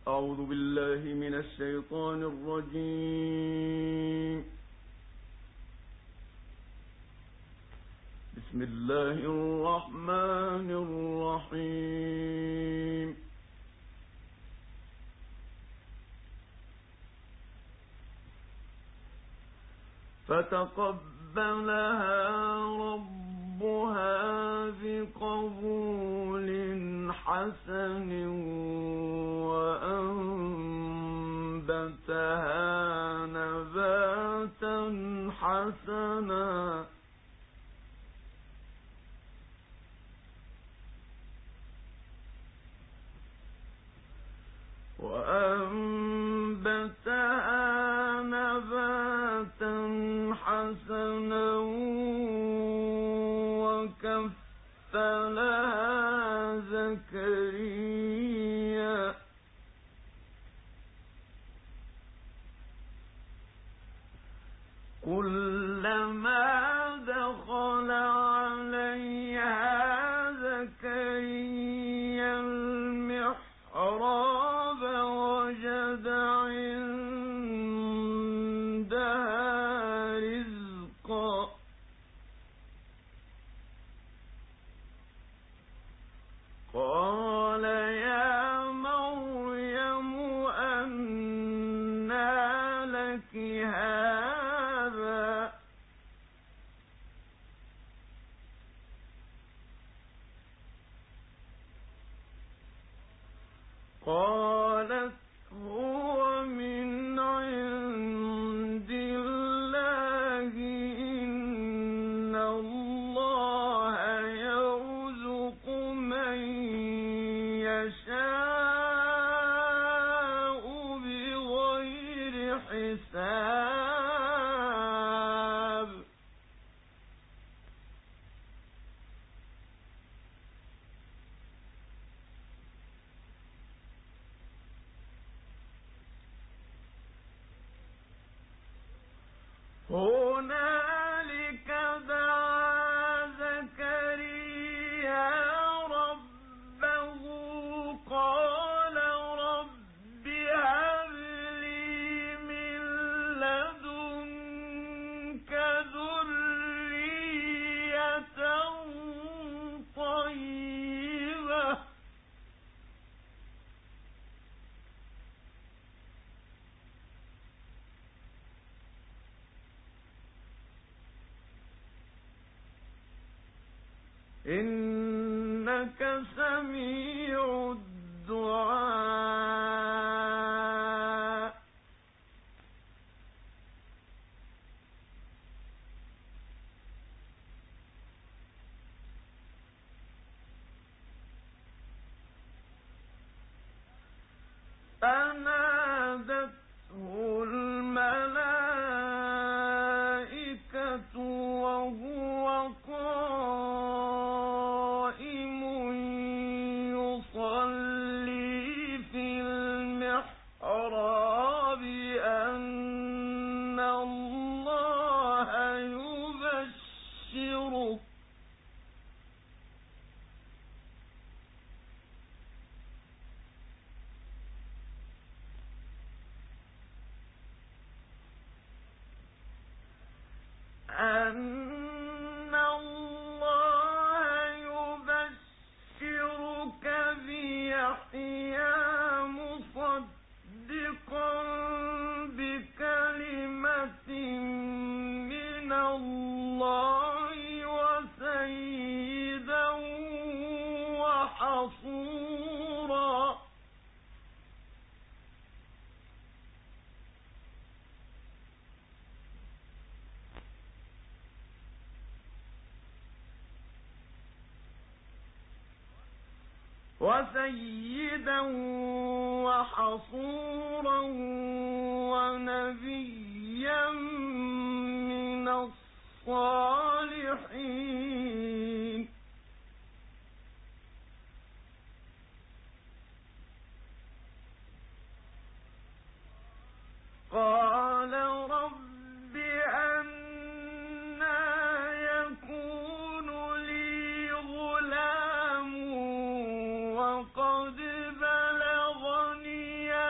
أعوذ بالله من الشيطان الرجيم. بسم الله الرحمن الرحيم. فتقبلها ربها بقبول حسن وأنبتها نباتا حسنا وكفلها زكريا كلما دخل عليها زكريا المحراب وجد عندها رزقا قال يا مريم أنى لك هذا قالت هو من عند الله إن الله يرزق من يشاء بغير حساب هنالك دعا زكريا ربه قال رب هب لي من لدنك ذرية طيبة إنك سميع الدعاء فنادته الملائكة وهو قائم يصلي في المحراب أن الله يبشره بيحيى مصدقا بكلمة من الله وسيدا وحصورا ونبيا من الصالحين قال رب أنى يكون لي غلام وقد بلغني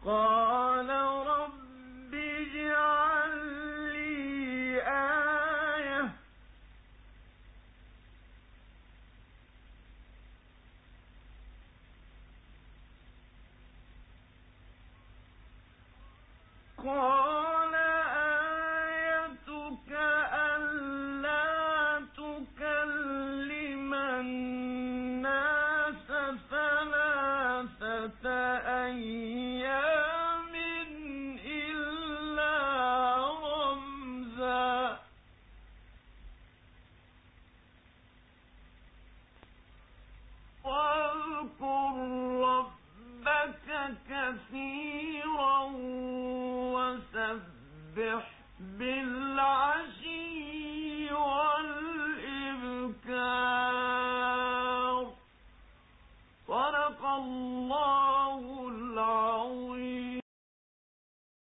قال رب اجعل لي آية قال آيتك ألا تكلم الناس ثلاثة أيام إلا رمزا واذكر ربك كثيرا وسبح بالليل